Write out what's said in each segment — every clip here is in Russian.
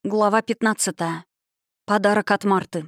Глава 15. Подарок от Марты.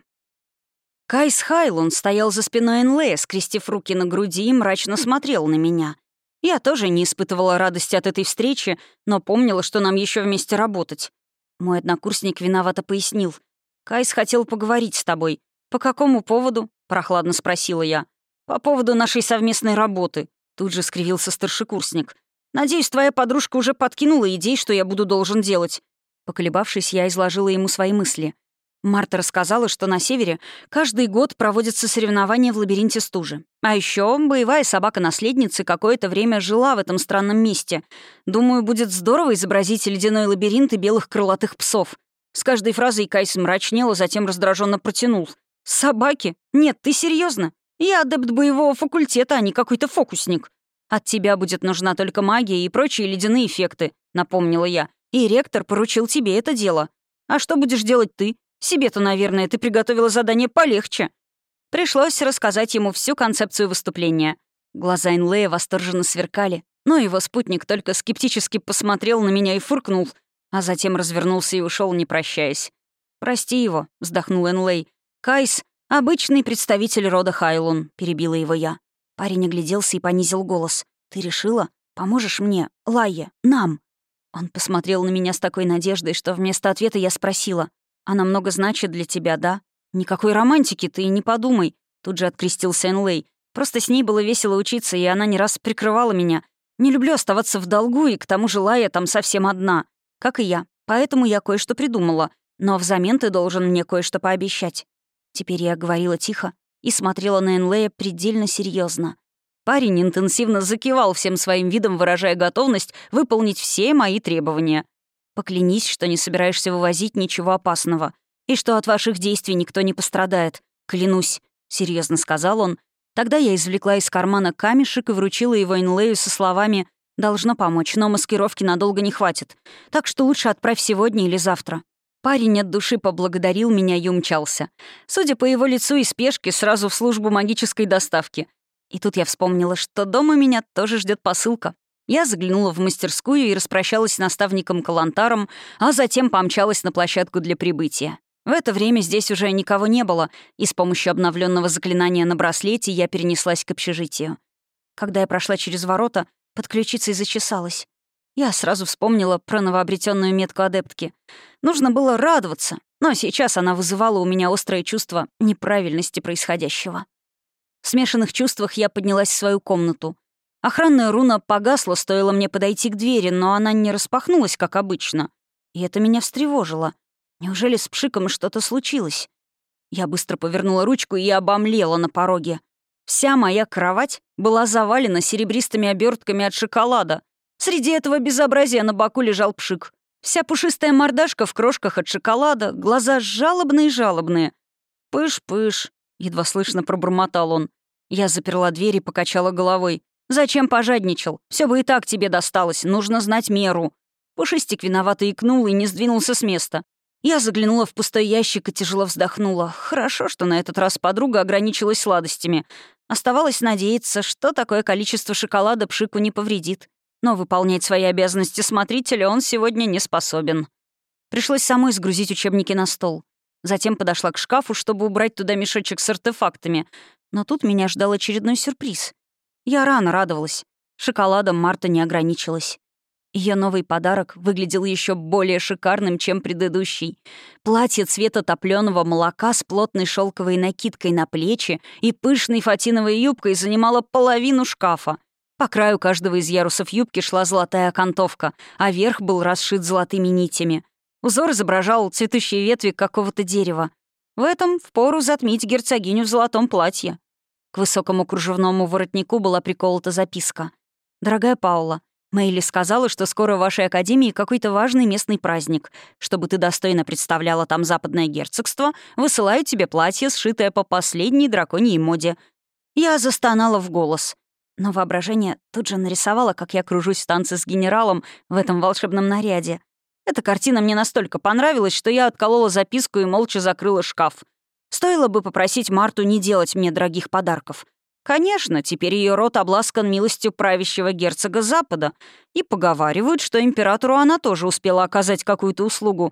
Кайс Хайлун стоял за спиной Энлея, скрестив руки на груди, и мрачно смотрел на меня. Я тоже не испытывала радости от этой встречи, но помнила, что нам еще вместе работать. Мой однокурсник виновато пояснил. «Кайс хотел поговорить с тобой. По какому поводу?» — прохладно спросила я. «По поводу нашей совместной работы», — тут же скривился старшекурсник. «Надеюсь, твоя подружка уже подкинула идей, что я буду должен делать». Поколебавшись, я изложила ему свои мысли. Марта рассказала, что на севере каждый год проводятся соревнования в лабиринте стужи. А еще боевая собака наследницы какое-то время жила в этом странном месте. Думаю, будет здорово изобразить ледяной лабиринт и белых крылатых псов. С каждой фразой Кайс мрачнел, а затем раздраженно протянул. «Собаки? Нет, ты серьезно? Я адепт боевого факультета, а не какой-то фокусник. От тебя будет нужна только магия и прочие ледяные эффекты», — напомнила я. «И ректор поручил тебе это дело. А что будешь делать ты? Себе-то, наверное, ты приготовила задание полегче». Пришлось рассказать ему всю концепцию выступления. Глаза Энлея восторженно сверкали, но его спутник только скептически посмотрел на меня и фыркнул, а затем развернулся и ушел, не прощаясь. «Прости его», — вздохнул Энлей. «Кайс — обычный представитель рода Хайлун», — перебила его я. Парень огляделся и понизил голос. «Ты решила? Поможешь мне, Лайе, нам?» Он посмотрел на меня с такой надеждой, что вместо ответа я спросила. «Она много значит для тебя, да?» «Никакой романтики, ты и не подумай», — тут же открестился Энлей. «Просто с ней было весело учиться, и она не раз прикрывала меня. Не люблю оставаться в долгу, и к тому же Лая там совсем одна. Как и я. Поэтому я кое-что придумала. Но взамен ты должен мне кое-что пообещать». Теперь я говорила тихо и смотрела на Энлея предельно серьезно. Парень интенсивно закивал всем своим видом, выражая готовность выполнить все мои требования. «Поклянись, что не собираешься вывозить ничего опасного, и что от ваших действий никто не пострадает. Клянусь», — серьезно сказал он. Тогда я извлекла из кармана камешек и вручила его Энлею со словами «Должно помочь, но маскировки надолго не хватит, так что лучше отправь сегодня или завтра». Парень от души поблагодарил меня и умчался. Судя по его лицу и спешке, сразу в службу магической доставки. И тут я вспомнила, что дома меня тоже ждет посылка. Я заглянула в мастерскую и распрощалась с наставником Калантаром, а затем помчалась на площадку для прибытия. В это время здесь уже никого не было, и с помощью обновленного заклинания на браслете я перенеслась к общежитию. Когда я прошла через ворота, под ключицей зачесалась. Я сразу вспомнила про новообретенную метку адептки. Нужно было радоваться, но сейчас она вызывала у меня острое чувство неправильности происходящего. В смешанных чувствах я поднялась в свою комнату. Охранная руна погасла, стоило мне подойти к двери, но она не распахнулась, как обычно. И это меня встревожило. Неужели с Пшиком что-то случилось? Я быстро повернула ручку и обомлела на пороге. Вся моя кровать была завалена серебристыми обертками от шоколада. Среди этого безобразия на боку лежал Пшик. Вся пушистая мордашка в крошках от шоколада, глаза жалобные-жалобные. «Пыш-пыш», — едва слышно пробормотал он. Я заперла дверь и покачала головой. «Зачем пожадничал? Все бы и так тебе досталось, нужно знать меру». Пушистик виновато икнул и не сдвинулся с места. Я заглянула в пустой ящик и тяжело вздохнула. Хорошо, что на этот раз подруга ограничилась сладостями. Оставалось надеяться, что такое количество шоколада Пшику не повредит. Но выполнять свои обязанности смотрителя он сегодня не способен. Пришлось самой сгрузить учебники на стол. Затем подошла к шкафу, чтобы убрать туда мешочек с артефактами. Но тут меня ждал очередной сюрприз. Я рано радовалась. Шоколадом Марта не ограничилась. Ее новый подарок выглядел еще более шикарным, чем предыдущий. Платье цвета топлёного молока с плотной шелковой накидкой на плечи и пышной фатиновой юбкой занимало половину шкафа. По краю каждого из ярусов юбки шла золотая окантовка, а верх был расшит золотыми нитями. Узор изображал цветущие ветви какого-то дерева. В этом впору затмить герцогиню в золотом платье. К высокому кружевному воротнику была приколота записка. «Дорогая Паула, Мэйли сказала, что скоро в вашей академии какой-то важный местный праздник. Чтобы ты достойно представляла там западное герцогство, высылаю тебе платье, сшитое по последней драконьей моде». Я застонала в голос. Но воображение тут же нарисовало, как я кружусь в танце с генералом в этом волшебном наряде. Эта картина мне настолько понравилась, что я отколола записку и молча закрыла шкаф. Стоило бы попросить Марту не делать мне дорогих подарков. Конечно, теперь ее род обласкан милостью правящего герцога Запада, и поговаривают, что императору она тоже успела оказать какую-то услугу.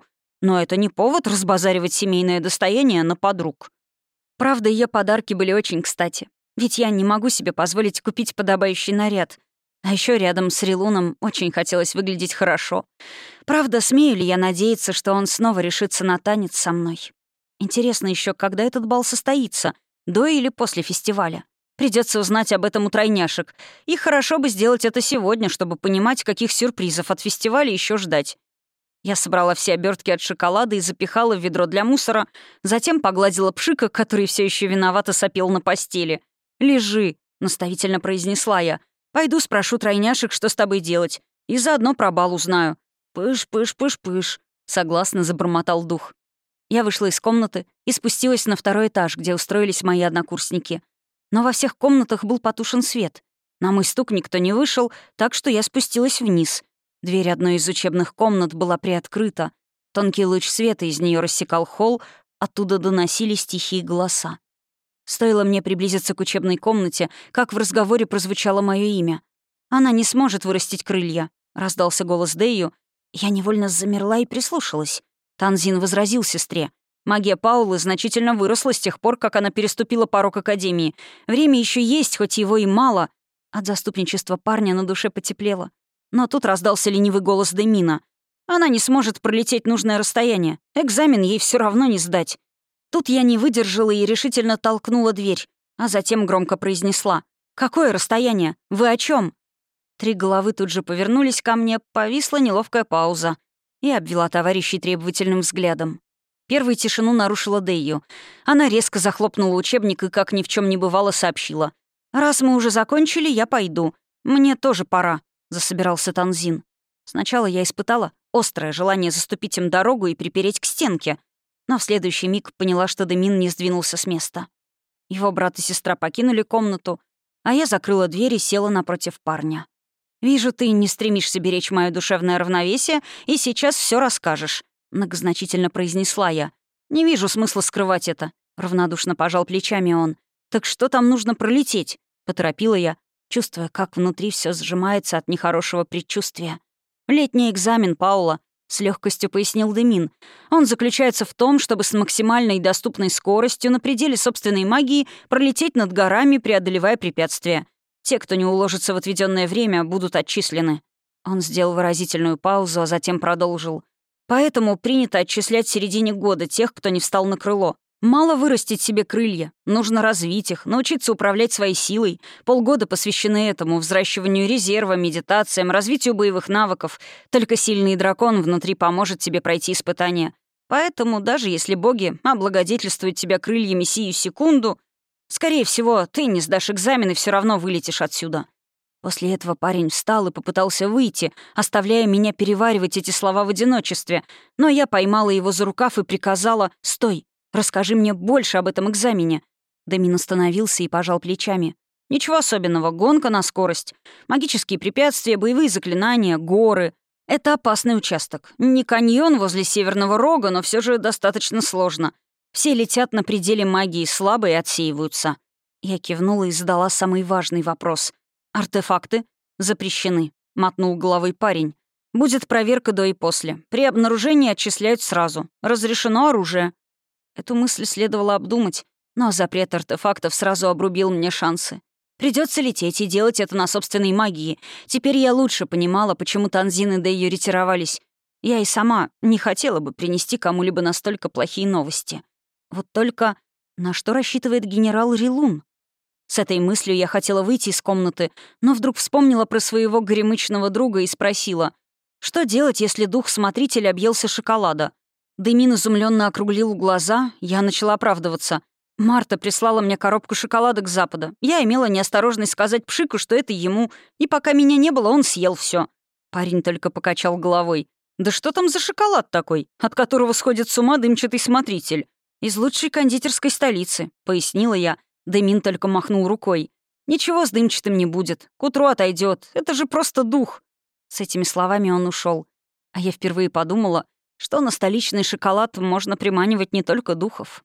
но это не повод разбазаривать семейное достояние на подруг. Правда, ее подарки были очень кстати. Ведь я не могу себе позволить купить подобающий наряд. А еще рядом с Рилуном очень хотелось выглядеть хорошо. Правда, смею ли я надеяться, что он снова решится на танец со мной? Интересно еще, когда этот бал состоится, до или после фестиваля. Придется узнать об этом у тройняшек. И хорошо бы сделать это сегодня, чтобы понимать, каких сюрпризов от фестиваля еще ждать. Я собрала все обертки от шоколада и запихала в ведро для мусора, затем погладила Пшика, который все еще виновато сопел на постели. «Лежи», — наставительно произнесла я. «Пойду спрошу тройняшек, что с тобой делать, и заодно про бал узнаю». «Пыш-пыш-пыш-пыш», — согласно забормотал дух. Я вышла из комнаты и спустилась на второй этаж, где устроились мои однокурсники. Но во всех комнатах был потушен свет. На мой стук никто не вышел, так что я спустилась вниз. Дверь одной из учебных комнат была приоткрыта. Тонкий луч света из нее рассекал холл, оттуда доносились тихие голоса. Стоило мне приблизиться к учебной комнате, как в разговоре прозвучало мое имя. «Она не сможет вырастить крылья», — раздался голос Дэйю. Я невольно замерла и прислушалась. Танзин возразил сестре. Магия Паулы значительно выросла с тех пор, как она переступила порог Академии. Время еще есть, хоть его и мало. От заступничества парня на душе потеплело. Но тут раздался ленивый голос Демина. Она не сможет пролететь нужное расстояние. Экзамен ей все равно не сдать. Тут я не выдержала и решительно толкнула дверь, а затем громко произнесла. «Какое расстояние? Вы о чем? Три головы тут же повернулись ко мне, повисла неловкая пауза. И обвела товарищей требовательным взглядом. Первой тишину нарушила Дэйю. Она резко захлопнула учебник и, как ни в чем не бывало, сообщила. «Раз мы уже закончили, я пойду. Мне тоже пора», — засобирался Танзин. Сначала я испытала острое желание заступить им дорогу и припереть к стенке, но в следующий миг поняла, что Демин не сдвинулся с места. Его брат и сестра покинули комнату, а я закрыла дверь и села напротив парня. «Вижу, ты не стремишься беречь мое душевное равновесие, и сейчас все расскажешь», — многозначительно произнесла я. «Не вижу смысла скрывать это», — равнодушно пожал плечами он. «Так что там нужно пролететь?» — поторопила я, чувствуя, как внутри все сжимается от нехорошего предчувствия. «Летний экзамен, Паула», — с легкостью пояснил Демин. «Он заключается в том, чтобы с максимальной доступной скоростью на пределе собственной магии пролететь над горами, преодолевая препятствия. Те, кто не уложится в отведенное время, будут отчислены». Он сделал выразительную паузу, а затем продолжил. «Поэтому принято отчислять в середине года тех, кто не встал на крыло. Мало вырастить себе крылья, нужно развить их, научиться управлять своей силой. Полгода посвящены этому, взращиванию резерва, медитациям, развитию боевых навыков. Только сильный дракон внутри поможет тебе пройти испытания. Поэтому, даже если боги облагодетельствуют тебя крыльями сию секунду, скорее всего, ты не сдашь экзамен и все равно вылетишь отсюда». После этого парень встал и попытался выйти, оставляя меня переваривать эти слова в одиночестве, но я поймала его за рукав и приказала «Стой! Расскажи мне больше об этом экзамене». Демин остановился и пожал плечами. «Ничего особенного. Гонка на скорость. Магические препятствия, боевые заклинания, горы. Это опасный участок. Не каньон возле Северного Рога, но все же достаточно сложно. Все летят на пределе магии, слабо и отсеиваются». Я кивнула и задала самый важный вопрос. «Артефакты запрещены», — мотнул головой парень. «Будет проверка до и после. При обнаружении отчисляют сразу. Разрешено оружие». Эту мысль следовало обдумать, но запрет артефактов сразу обрубил мне шансы. Придется лететь и делать это на собственной магии. Теперь я лучше понимала, почему Танзин и Дэйю ретировались. Я и сама не хотела бы принести кому-либо настолько плохие новости. Вот только на что рассчитывает генерал Рилун? С этой мыслью я хотела выйти из комнаты, но вдруг вспомнила про своего горемычного друга и спросила, что делать, если дух смотрителя объелся шоколада? Демин изумленно округлил глаза, я начала оправдываться. Марта прислала мне коробку шоколадок с Запада. Я имела неосторожность сказать Пшику, что это ему, и пока меня не было, он съел все. Парень только покачал головой. «Да что там за шоколад такой, от которого сходит с ума дымчатый смотритель? Из лучшей кондитерской столицы», — пояснила я. Демин только махнул рукой. «Ничего с дымчатым не будет. К утру отойдет. Это же просто дух». С этими словами он ушел. А я впервые подумала, что на столичный шоколад можно приманивать не только духов.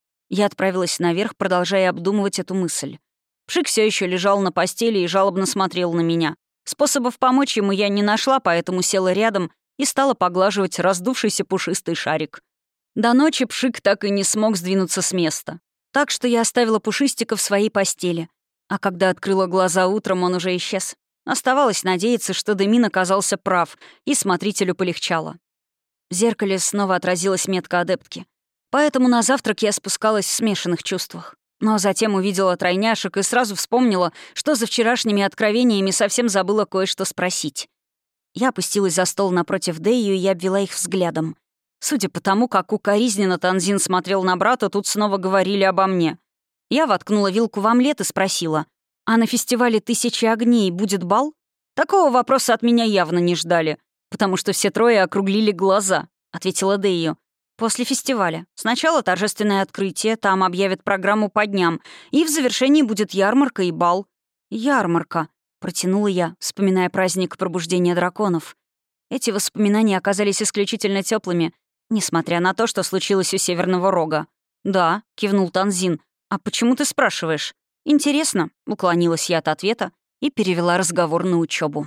Я отправилась наверх, продолжая обдумывать эту мысль. Пшик все еще лежал на постели и жалобно смотрел на меня. Способов помочь ему я не нашла, поэтому села рядом и стала поглаживать раздувшийся пушистый шарик. До ночи Пшик так и не смог сдвинуться с места. Так что я оставила Пушистика в своей постели. А когда открыла глаза утром, он уже исчез. Оставалось надеяться, что Демин оказался прав, и смотрителю полегчало. В зеркале снова отразилась метка адептки. Поэтому на завтрак я спускалась в смешанных чувствах. Но затем увидела тройняшек и сразу вспомнила, что за вчерашними откровениями совсем забыла кое-что спросить. Я опустилась за стол напротив Дэйю и обвела их взглядом. Судя по тому, как укоризненно Танзин смотрел на брата, тут снова говорили обо мне. Я воткнула вилку в омлет и спросила, «А на фестивале «Тысячи огней» будет бал?» Такого вопроса от меня явно не ждали, потому что все трое округлили глаза, — ответила Дэйю. «После фестиваля. Сначала торжественное открытие, там объявят программу по дням, и в завершении будет ярмарка и бал». «Ярмарка», — протянула я, вспоминая праздник пробуждения драконов. Эти воспоминания оказались исключительно теплыми, несмотря на то, что случилось у Северного Рога. «Да», — кивнул Танзин. «А почему ты спрашиваешь?» «Интересно», — уклонилась я от ответа и перевела разговор на учебу.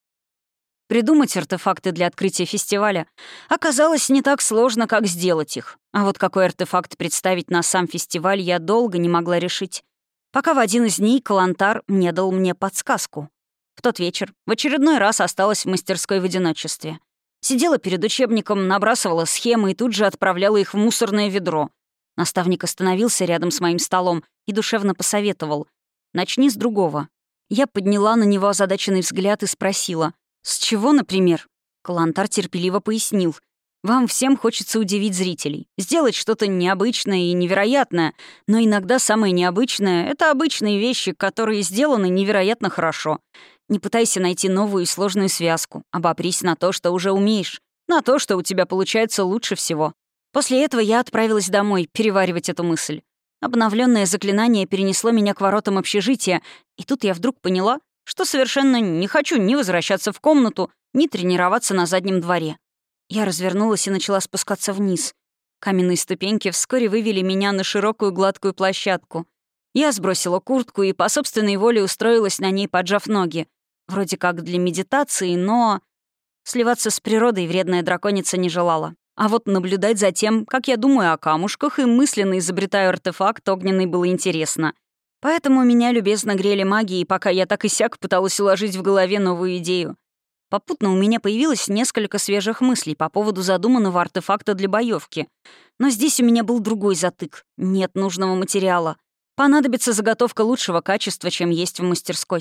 Придумать артефакты для открытия фестиваля оказалось не так сложно, как сделать их. А вот какой артефакт представить на сам фестиваль я долго не могла решить, пока в один из дней Калантар не дал мне подсказку. В тот вечер в очередной раз осталась в мастерской в одиночестве. Сидела перед учебником, набрасывала схемы и тут же отправляла их в мусорное ведро. Наставник остановился рядом с моим столом и душевно посоветовал: «Начни с другого». Я подняла на него озадаченный взгляд и спросила: «С чего, например?» Калантар терпеливо пояснил: «Вам всем хочется удивить зрителей, сделать что-то необычное и невероятное, но иногда самое необычное — это обычные вещи, которые сделаны невероятно хорошо. Не пытайся найти новую и сложную связку, обопрись на то, что уже умеешь, на то, что у тебя получается лучше всего». После этого я отправилась домой переваривать эту мысль. Обновленное заклинание перенесло меня к воротам общежития, и тут я вдруг поняла, что совершенно не хочу ни возвращаться в комнату, ни тренироваться на заднем дворе. Я развернулась и начала спускаться вниз. Каменные ступеньки вскоре вывели меня на широкую гладкую площадку. Я сбросила куртку и по собственной воле устроилась на ней, поджав ноги. Вроде как для медитации, но... Сливаться с природой вредная драконица не желала. А вот наблюдать за тем, как я думаю о камушках и мысленно изобретаю артефакт огненный, было интересно. Поэтому меня любезно грели магией, пока я так и сяк пыталась уложить в голове новую идею. Попутно у меня появилось несколько свежих мыслей по поводу задуманного артефакта для боевки. Но здесь у меня был другой затык. Нет нужного материала. Понадобится заготовка лучшего качества, чем есть в мастерской.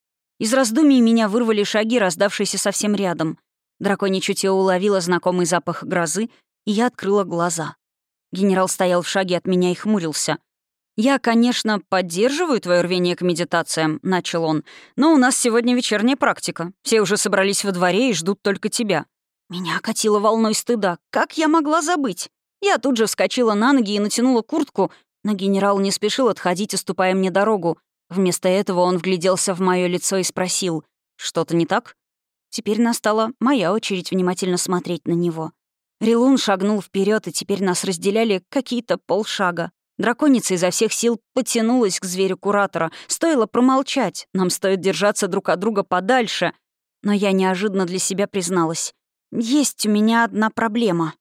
Из раздумий меня вырвали шаги, раздавшиеся совсем рядом. Драконье чутье уловило знакомый запах грозы, и я открыла глаза. Генерал стоял в шаге от меня и хмурился. «Я, конечно, поддерживаю твое рвение к медитациям», — начал он, «но у нас сегодня вечерняя практика. Все уже собрались во дворе и ждут только тебя». Меня окатило волной стыда. Как я могла забыть? Я тут же вскочила на ноги и натянула куртку, но генерал не спешил отходить, уступая мне дорогу. Вместо этого он вгляделся в мое лицо и спросил: «Что-то не так?» Теперь настала моя очередь внимательно смотреть на него. Рилун шагнул вперед, и теперь нас разделяли какие-то полшага. Драконица изо всех сил потянулась к зверю Куратора. Стоило промолчать, нам стоит держаться друг от друга подальше. Но я неожиданно для себя призналась: «Есть у меня одна проблема».